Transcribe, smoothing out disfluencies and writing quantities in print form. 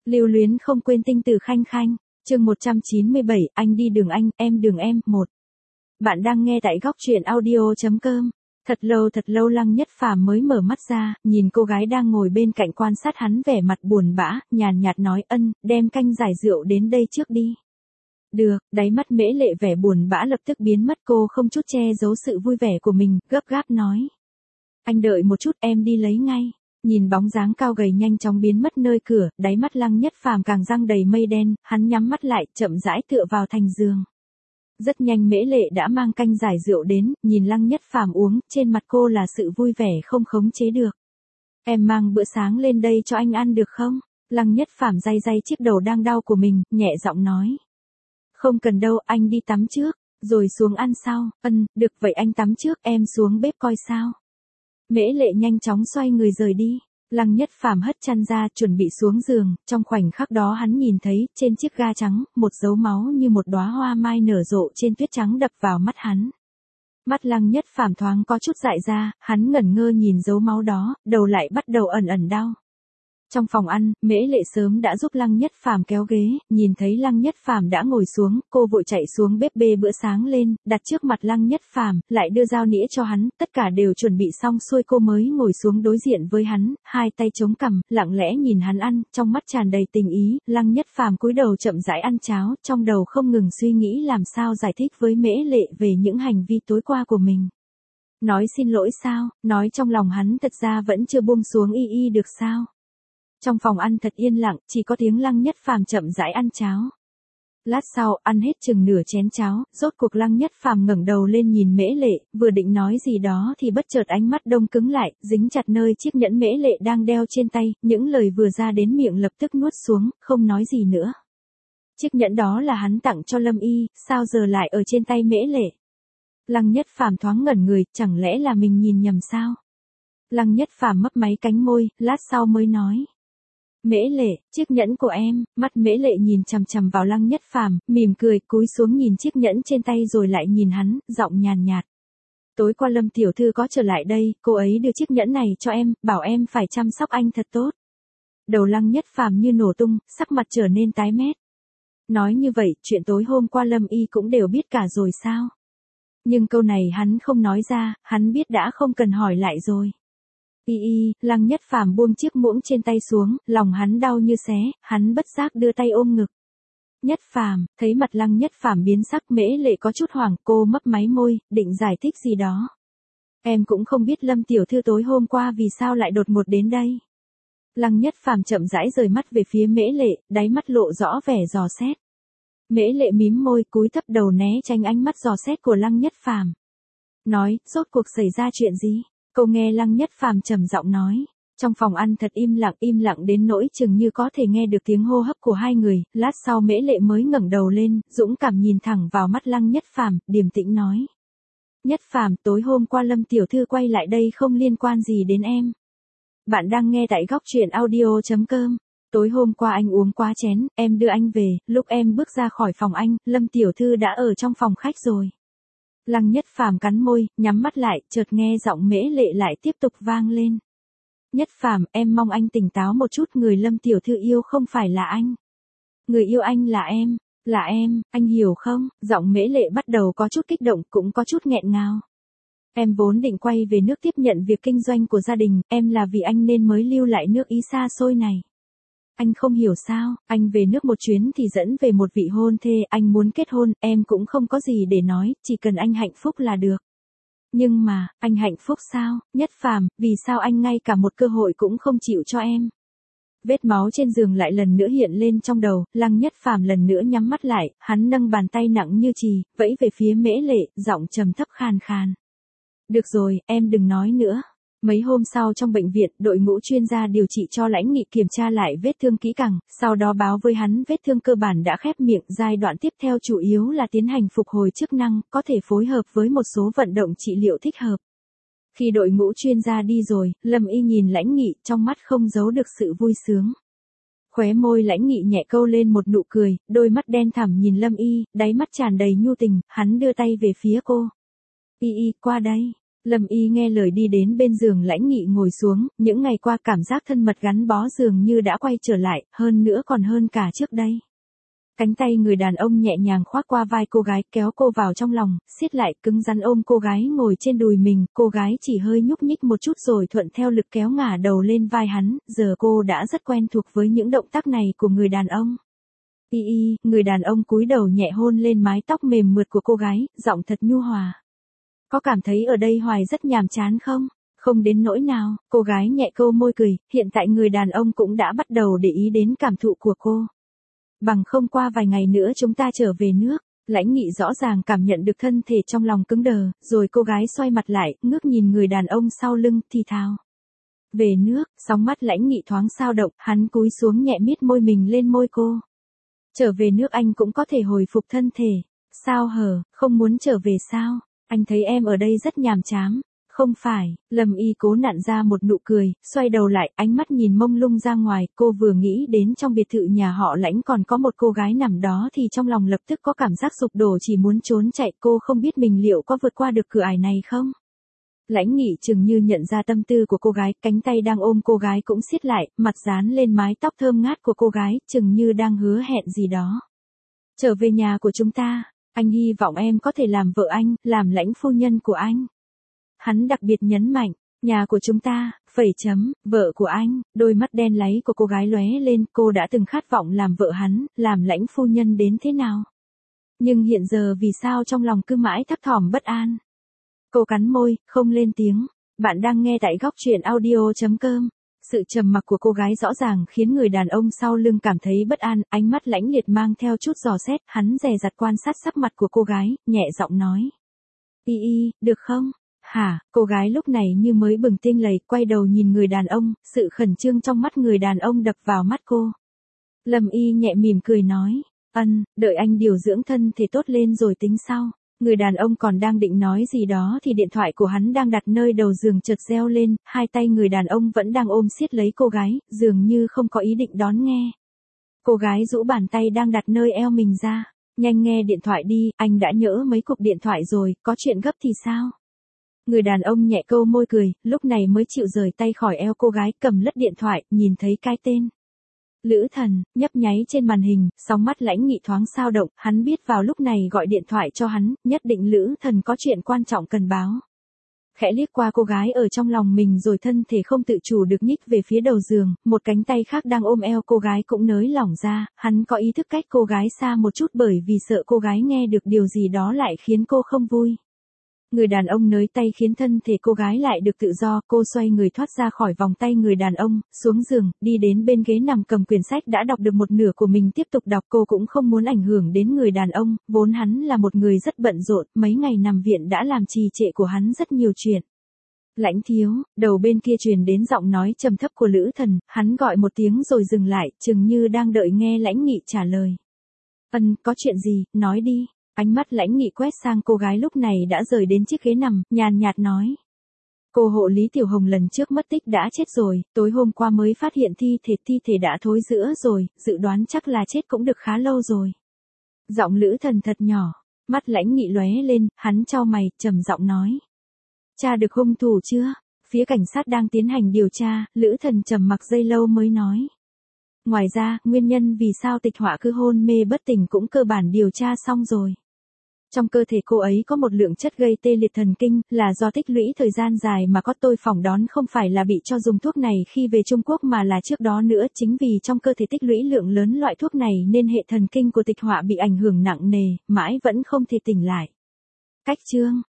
Lưu luyến không quên tinh tử khanh khanh, chương 197, anh đi đường anh, em đường em, 1. Bạn đang nghe tại góc truyện audio.com. Thật lâu Lăng Nhất Phàm mới mở mắt ra, nhìn cô gái đang ngồi bên cạnh quan sát hắn vẻ mặt buồn bã, nhàn nhạt nói ân, đem canh giải rượu đến đây trước đi. Được, đáy mắt Mễ Lệ vẻ buồn bã lập tức biến mất, cô không chút che giấu sự vui vẻ của mình, gấp gáp nói. Anh đợi một chút, em đi lấy ngay. Nhìn bóng dáng cao gầy nhanh chóng biến mất nơi cửa, đáy mắt Lăng Nhất Phàm càng răng đầy mây đen, hắn nhắm mắt lại, chậm rãi tựa vào thành giường. Rất nhanh Mễ Lệ đã mang canh giải rượu đến, nhìn Lăng Nhất Phàm uống, trên mặt cô là sự vui vẻ không khống chế được. Em mang bữa sáng lên đây cho anh ăn được không? Lăng Nhất Phàm day chiếc đầu đang đau của mình, nhẹ giọng nói. Không cần đâu, anh đi tắm trước, rồi xuống ăn sau. Được vậy anh tắm trước, em xuống bếp coi sao. Mễ Lệ nhanh chóng xoay người rời đi. Lăng Nhất Phàm hất chăn ra, chuẩn bị xuống giường, trong khoảnh khắc đó hắn nhìn thấy, trên chiếc ga trắng, một dấu máu như một đóa hoa mai nở rộ trên tuyết trắng đập vào mắt hắn. Mắt Lăng Nhất Phàm thoáng có chút dại ra, hắn ngẩn ngơ nhìn dấu máu đó, đầu lại bắt đầu ẩn đau. Trong phòng ăn, Mễ Lệ sớm đã giúp Lăng Nhất Phàm kéo ghế, nhìn thấy Lăng Nhất Phàm đã ngồi xuống, cô vội chạy xuống bếp bê bữa sáng lên, đặt trước mặt Lăng Nhất Phàm, lại đưa dao nĩa cho hắn, tất cả đều chuẩn bị xong xuôi, cô mới ngồi xuống đối diện với hắn, hai tay chống cằm, lặng lẽ nhìn hắn ăn, trong mắt tràn đầy tình ý. Lăng Nhất Phàm cúi đầu chậm rãi ăn cháo, trong đầu không ngừng suy nghĩ làm sao giải thích với Mễ Lệ về những hành vi tối qua của mình. Nói xin lỗi sao, nói trong lòng hắn thật ra vẫn chưa buông xuống y được sao? Trong phòng ăn thật yên lặng, chỉ có tiếng Lăng Nhất Phàm chậm rãi ăn cháo. Lát sau, ăn hết chừng nửa chén cháo, rốt cuộc Lăng Nhất Phàm ngẩng đầu lên nhìn Mễ Lệ, vừa định nói gì đó thì bất chợt ánh mắt đông cứng lại, dính chặt nơi chiếc nhẫn Mễ Lệ đang đeo trên tay, những lời vừa ra đến miệng lập tức nuốt xuống, không nói gì nữa. Chiếc nhẫn đó là hắn tặng cho Lâm Y, sao giờ lại ở trên tay Mễ Lệ? Lăng Nhất Phàm thoáng ngẩn người, chẳng lẽ là mình nhìn nhầm sao? Lăng Nhất Phàm mấp máy cánh môi, lát sau mới nói. Mễ Lệ, chiếc nhẫn của em. Mắt Mễ Lệ nhìn chằm chằm vào Lăng Nhất Phàm, mỉm cười, cúi xuống nhìn chiếc nhẫn trên tay rồi lại nhìn hắn, giọng nhàn nhạt. Tối qua Lâm tiểu thư có trở lại đây, cô ấy đưa chiếc nhẫn này cho em, bảo em phải chăm sóc anh thật tốt. Đầu Lăng Nhất Phàm như nổ tung, sắc mặt trở nên tái mét. Nói như vậy, chuyện tối hôm qua Lâm Y cũng đều biết cả rồi sao? Nhưng câu này hắn không nói ra, hắn biết đã không cần hỏi lại rồi. Lăng Nhất Phàm buông chiếc muỗng trên tay xuống, lòng hắn đau như xé, hắn bất giác đưa tay ôm ngực. Nhất Phàm, thấy mặt Lăng Nhất Phàm biến sắc, Mễ Lệ có chút hoảng, cô mấp máy môi, định giải thích gì đó. Em cũng không biết Lâm tiểu thư tối hôm qua vì sao lại đột ngột đến đây. Lăng Nhất Phàm chậm rãi rời mắt về phía Mễ Lệ, đáy mắt lộ rõ vẻ dò xét. Mễ Lệ mím môi, cúi thấp đầu né tránh ánh mắt dò xét của Lăng Nhất Phàm. Nói, rốt cuộc xảy ra chuyện gì? Cô nghe Lăng Nhất Phàm trầm giọng nói. Trong phòng ăn thật im lặng đến nỗi chừng như có thể nghe được tiếng hô hấp của hai người, lát sau Mễ Lệ mới ngẩng đầu lên, dũng cảm nhìn thẳng vào mắt Lăng Nhất Phàm, điềm tĩnh nói. Nhất Phàm, tối hôm qua Lâm tiểu thư quay lại đây không liên quan gì đến em. Bạn đang nghe tại góc truyện audio.com. Tối hôm qua anh uống quá chén, em đưa anh về, lúc em bước ra khỏi phòng anh, Lâm tiểu thư đã ở trong phòng khách rồi. Lăng Nhất Phàm cắn môi, nhắm mắt lại, chợt nghe giọng Mễ Lệ lại tiếp tục vang lên. Nhất Phàm, em mong anh tỉnh táo một chút, người Lâm tiểu thư yêu không phải là anh. Người yêu anh là em, anh hiểu không? Giọng Mễ Lệ bắt đầu có chút kích động, cũng có chút nghẹn ngào. Em vốn định quay về nước tiếp nhận việc kinh doanh của gia đình, em là vì anh nên mới lưu lại nước Ý xa xôi này. Anh không hiểu sao, anh về nước một chuyến thì dẫn về một vị hôn thê, anh muốn kết hôn, em cũng không có gì để nói, chỉ cần anh hạnh phúc là được. Nhưng mà, anh hạnh phúc sao? Nhất Phàm, vì sao anh ngay cả một cơ hội cũng không chịu cho em? Vết máu trên giường lại lần nữa hiện lên trong đầu, Lăng Nhất Phàm lần nữa nhắm mắt lại, hắn nâng bàn tay nặng như chì, vẫy về phía Mễ Lệ, giọng trầm thấp khàn khàn. Được rồi, em đừng nói nữa. Mấy hôm sau trong bệnh viện, đội ngũ chuyên gia điều trị cho Lãnh Nghị kiểm tra lại vết thương kỹ càng, sau đó báo với hắn vết thương cơ bản đã khép miệng, giai đoạn tiếp theo chủ yếu là tiến hành phục hồi chức năng, có thể phối hợp với một số vận động trị liệu thích hợp. Khi đội ngũ chuyên gia đi rồi, Lâm Y nhìn Lãnh Nghị, trong mắt không giấu được sự vui sướng. Khóe môi Lãnh Nghị nhẹ câu lên một nụ cười, đôi mắt đen thẳm nhìn Lâm Y, đáy mắt tràn đầy nhu tình, hắn đưa tay về phía cô. Qua đây. Lâm Y nghe lời đi đến bên giường Lãnh Nghị ngồi xuống, những ngày qua cảm giác thân mật gắn bó dường như đã quay trở lại, hơn nữa còn hơn cả trước đây. Cánh tay người đàn ông nhẹ nhàng khoác qua vai cô gái, kéo cô vào trong lòng, siết lại, cứng rắn ôm cô gái ngồi trên đùi mình, cô gái chỉ hơi nhúc nhích một chút rồi thuận theo lực kéo ngả đầu lên vai hắn, giờ cô đã rất quen thuộc với những động tác này của người đàn ông. Người đàn ông cúi đầu nhẹ hôn lên mái tóc mềm mượt của cô gái, giọng thật nhu hòa. Có cảm thấy ở đây hoài rất nhàm chán không? Không đến nỗi nào, cô gái nhẹ câu môi cười, hiện tại người đàn ông cũng đã bắt đầu để ý đến cảm thụ của cô. Bằng không qua vài ngày nữa chúng ta trở về nước. Lãnh Nghị rõ ràng cảm nhận được thân thể trong lòng cứng đờ, rồi cô gái xoay mặt lại, ngước nhìn người đàn ông sau lưng, thì thào. Về nước, sóng mắt Lãnh Nghị thoáng sao động, hắn cúi xuống nhẹ miết môi mình lên môi cô. Trở về nước anh cũng có thể hồi phục thân thể. Sao hở, không muốn trở về sao? Anh thấy em ở đây rất nhàm chán. Không phải, Lâm Y cố nặn ra một nụ cười, xoay đầu lại, ánh mắt nhìn mông lung ra ngoài, cô vừa nghĩ đến trong biệt thự nhà họ Lãnh còn có một cô gái nằm đó thì trong lòng lập tức có cảm giác sụp đổ chỉ muốn trốn chạy, cô không biết mình liệu có vượt qua được cửa ải này không? Lãnh Nghị chừng như nhận ra tâm tư của cô gái, cánh tay đang ôm cô gái cũng siết lại, mặt dán lên mái tóc thơm ngát của cô gái, chừng như đang hứa hẹn gì đó. Trở về nhà của chúng ta, anh hy vọng em có thể làm vợ anh, làm lãnh phu nhân của anh. Hắn đặc biệt nhấn mạnh, nhà của chúng ta, vợ của anh, đôi mắt đen láy của cô gái lóe lên, cô đã từng khát vọng làm vợ hắn, làm lãnh phu nhân đến thế nào. Nhưng hiện giờ vì sao trong lòng cứ mãi thấp thỏm bất an. Cô cắn môi, không lên tiếng. Bạn đang nghe tại góc truyện audio.com. Sự trầm mặc của cô gái rõ ràng khiến người đàn ông sau lưng cảm thấy bất an, ánh mắt lãnh liệt mang theo chút dò xét, hắn dè dặt quan sát sắc mặt của cô gái, nhẹ giọng nói. Được không? Hả, cô gái lúc này như mới bừng tinh lầy, quay đầu nhìn người đàn ông, sự khẩn trương trong mắt người đàn ông đập vào mắt cô. Lâm Y nhẹ mỉm cười nói, đợi anh điều dưỡng thân thể tốt lên rồi tính sau. Người đàn ông còn đang định nói gì đó thì điện thoại của hắn đang đặt nơi đầu giường chợt reo lên, hai tay người đàn ông vẫn đang ôm siết lấy cô gái, dường như không có ý định đón nghe. Cô gái rũ bàn tay đang đặt nơi eo mình ra, nhanh nghe điện thoại đi, anh đã nhỡ mấy cuộc điện thoại rồi, có chuyện gấp thì sao? Người đàn ông nhẹ câu môi cười, lúc này mới chịu rời tay khỏi eo cô gái, cầm lướt điện thoại, nhìn thấy cái tên. Lữ Thần, nhấp nháy trên màn hình, sóng mắt Lãnh Nghị thoáng sao động, hắn biết vào lúc này gọi điện thoại cho hắn, nhất định Lữ Thần có chuyện quan trọng cần báo. Khẽ liếc qua cô gái ở trong lòng mình rồi thân thể không tự chủ được nhích về phía đầu giường, một cánh tay khác đang ôm eo cô gái cũng nới lỏng ra, hắn có ý thức cách cô gái xa một chút bởi vì sợ cô gái nghe được điều gì đó lại khiến cô không vui. Người đàn ông nới tay khiến thân thể cô gái lại được tự do, cô xoay người thoát ra khỏi vòng tay người đàn ông, xuống giường, đi đến bên ghế nằm cầm quyển sách đã đọc được một nửa của mình tiếp tục đọc. Cô cũng không muốn ảnh hưởng đến người đàn ông, vốn hắn là một người rất bận rộn, mấy ngày nằm viện đã làm trì trệ của hắn rất nhiều chuyện. Lãnh thiếu, đầu bên kia truyền đến giọng nói trầm thấp của Lữ Thần, hắn gọi một tiếng rồi dừng lại, chừng như đang đợi nghe Lãnh Nghị trả lời. Có chuyện gì, nói đi. Ánh mắt Lãnh Nghị quét sang cô gái lúc này đã rời đến chiếc ghế nằm, nhàn nhạt nói. Cô hộ lý Tiểu Hồng lần trước mất tích đã chết rồi, tối hôm qua mới phát hiện thi thể đã thối rữa rồi, dự đoán chắc là chết cũng được khá lâu rồi. Giọng Lữ Thần thật nhỏ, mắt Lãnh Nghị lóe lên, hắn chau mày, trầm giọng nói. Tra được hung thủ chưa? Phía cảnh sát đang tiến hành điều tra, Lữ Thần trầm mặc giây lâu mới nói. Ngoài ra, nguyên nhân vì sao Tịch Họa cứ hôn mê bất tỉnh cũng cơ bản điều tra xong rồi. Trong cơ thể cô ấy có một lượng chất gây tê liệt thần kinh, là do tích lũy thời gian dài mà có, tôi phỏng đoán không phải là bị cho dùng thuốc này khi về Trung Quốc mà là trước đó nữa, chính vì trong cơ thể tích lũy lượng lớn loại thuốc này nên hệ thần kinh của Tịch Họa bị ảnh hưởng nặng nề, mãi vẫn không thể tỉnh lại. Cách chương,